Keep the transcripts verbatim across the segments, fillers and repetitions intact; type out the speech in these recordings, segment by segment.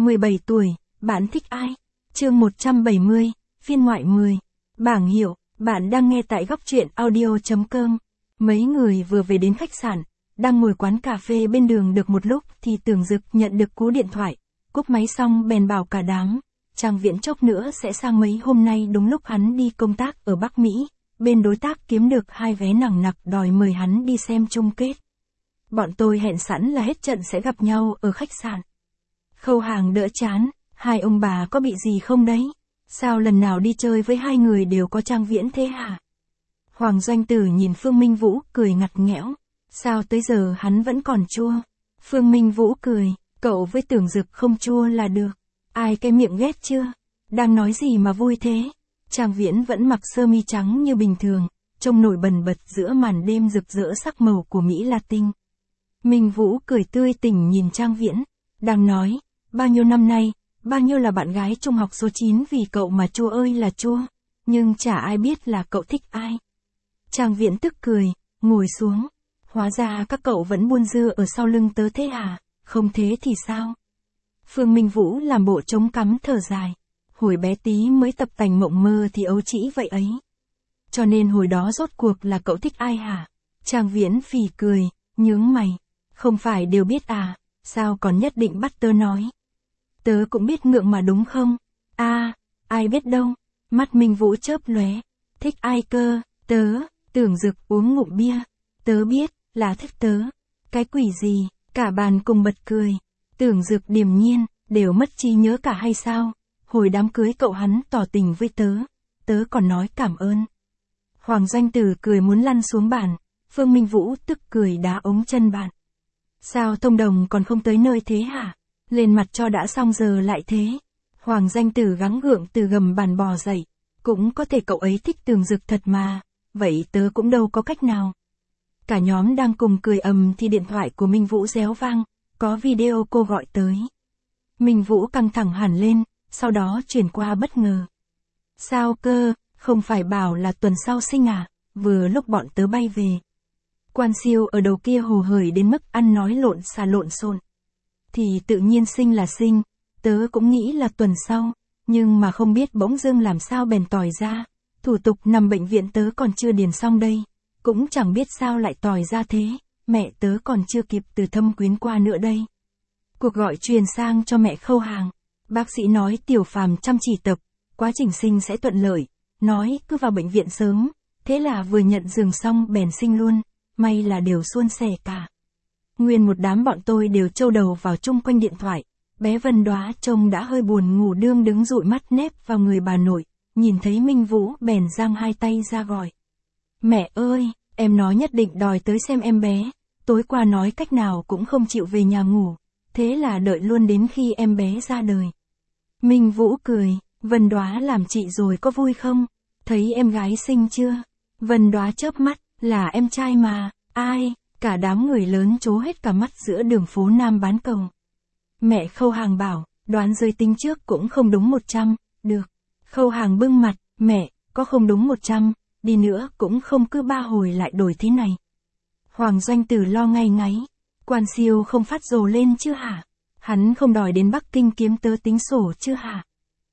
mười bảy tuổi, bạn thích ai? Chương một trăm bảy mươi, phiên ngoại mười. Bảng hiệu, bạn đang nghe tại góc truyện audio chấm com. Mấy người vừa về đến khách sạn, đang ngồi quán cà phê bên đường được một lúc thì Tưởng Dực nhận được cú điện thoại. Cúp máy xong bèn bảo cả đám, Trang Viễn chốc nữa sẽ sang mấy hôm nay đúng lúc hắn đi công tác ở Bắc Mỹ. Bên đối tác kiếm được hai vé nặng nặc đòi mời hắn đi xem chung kết. Bọn tôi hẹn sẵn là hết trận sẽ gặp nhau ở khách sạn. Khâu Hàng đỡ chán, hai ông bà có bị gì không đấy? Sao lần nào đi chơi với hai người đều có Trang Viễn thế hả? Hoàng Doanh Tử nhìn Phương Minh Vũ cười ngặt nghẽo. Sao tới giờ hắn vẫn còn chua? Phương Minh Vũ cười, cậu với Tưởng Dực không chua là được. Ai cái miệng ghét chưa? Đang nói gì mà vui thế? Trang Viễn vẫn mặc sơ mi trắng như bình thường, trông nổi bần bật giữa màn đêm rực rỡ sắc màu của Mỹ Latin. Minh Vũ cười tươi tỉnh nhìn Trang Viễn, đang nói, bao nhiêu năm nay, bao nhiêu là bạn gái trung học số chín vì cậu mà chua ơi là chua, nhưng chả ai biết là cậu thích ai. Trang Viễn tức cười, ngồi xuống, hóa ra các cậu vẫn buôn dưa ở sau lưng tớ thế à, không thế thì sao? Phương Minh Vũ làm bộ trống cắm thở dài, hồi bé tí mới tập tành mộng mơ thì ấu trĩ vậy ấy. Cho nên hồi đó rốt cuộc là cậu thích ai hả? Trang Viễn phì cười, nhướng mày, không phải đều biết à, sao còn nhất định bắt tớ nói? Tớ cũng biết ngượng mà đúng không? A, à, ai biết đâu. Mắt Minh Vũ chớp lóe. Thích ai cơ? Tớ, Tưởng Dực uống ngụm bia. Tớ biết, là thích tớ. Cái quỷ gì? Cả bàn cùng bật cười. Tưởng Dực điềm nhiên, đều mất trí nhớ cả hay sao? Hồi đám cưới cậu hắn tỏ tình với tớ. Tớ còn nói cảm ơn. Hoàng Doanh Tử cười muốn lăn xuống bàn. Phương Minh Vũ tức cười đá ống chân bạn. Sao thông đồng còn không tới nơi thế hả? Lên mặt cho đã xong giờ lại thế. Hoàng Danh Tử gắng gượng từ gầm bàn bò dậy. Cũng có thể cậu ấy thích Tưởng Dực thật mà. Vậy tớ cũng đâu có cách nào. Cả nhóm đang cùng cười ầm thì điện thoại của Minh Vũ réo vang. Có video cô gọi tới. Minh Vũ căng thẳng hẳn lên, sau đó chuyển qua bất ngờ. Sao cơ, không phải bảo là tuần sau sinh à, vừa lúc bọn tớ bay về. Quan Siêu ở đầu kia hồ hởi đến mức ăn nói lộn xà lộn xộn. Thì tự nhiên sinh là sinh, tớ cũng nghĩ là tuần sau, nhưng mà không biết bỗng dưng làm sao bèn tòi ra, thủ tục nằm bệnh viện tớ còn chưa điền xong đây, cũng chẳng biết sao lại tòi ra thế, mẹ tớ còn chưa kịp từ Thâm Quyến qua nữa đây. Cuộc gọi truyền sang cho mẹ Khâu Hàng, bác sĩ nói Tiểu Phàm chăm chỉ tập, quá trình sinh sẽ thuận lợi, nói cứ vào bệnh viện sớm, thế là vừa nhận giường xong bèn sinh luôn, may là đều suôn sẻ cả. Nguyên một đám bọn tôi đều trâu đầu vào chung quanh điện thoại, bé Vân Đóa trông đã hơi buồn ngủ đương đứng dụi mắt nép vào người bà nội, nhìn thấy Minh Vũ bèn giang hai tay ra gọi. Mẹ ơi, em nói nhất định đòi tới xem em bé, tối qua nói cách nào cũng không chịu về nhà ngủ, thế là đợi luôn đến khi em bé ra đời. Minh Vũ cười, Vân Đóa làm chị rồi có vui không? Thấy em gái sinh chưa? Vân Đóa chớp mắt, là em trai mà, ai? Cả đám người lớn trố hết cả mắt giữa đường phố Nam bán cầu. Mẹ Khâu Hàng bảo, đoán giới tính trước cũng không đúng một trăm, được. Khâu Hàng bưng mặt, mẹ, có không đúng một trăm, đi nữa cũng không cứ ba hồi lại đổi thế này. Hoàng Doanh Tử lo ngay ngáy, Quan Siêu không phát rồ lên chứ hả? Hắn không đòi đến Bắc Kinh kiếm tớ tính sổ chứ hả?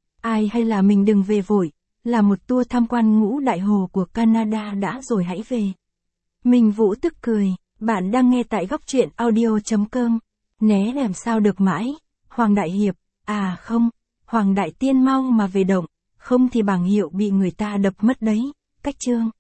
Ai hay là mình đừng về vội, là một tour tham quan ngũ đại hồ của Canada đã rồi hãy về. Minh Vũ tức cười. Bạn đang nghe tại góc truyện audio chấm com. Né làm sao được mãi. Hoàng Đại Hiệp, à không, Hoàng Đại Tiên mau mà về động, không thì bảng hiệu bị người ta đập mất đấy. Cách chương.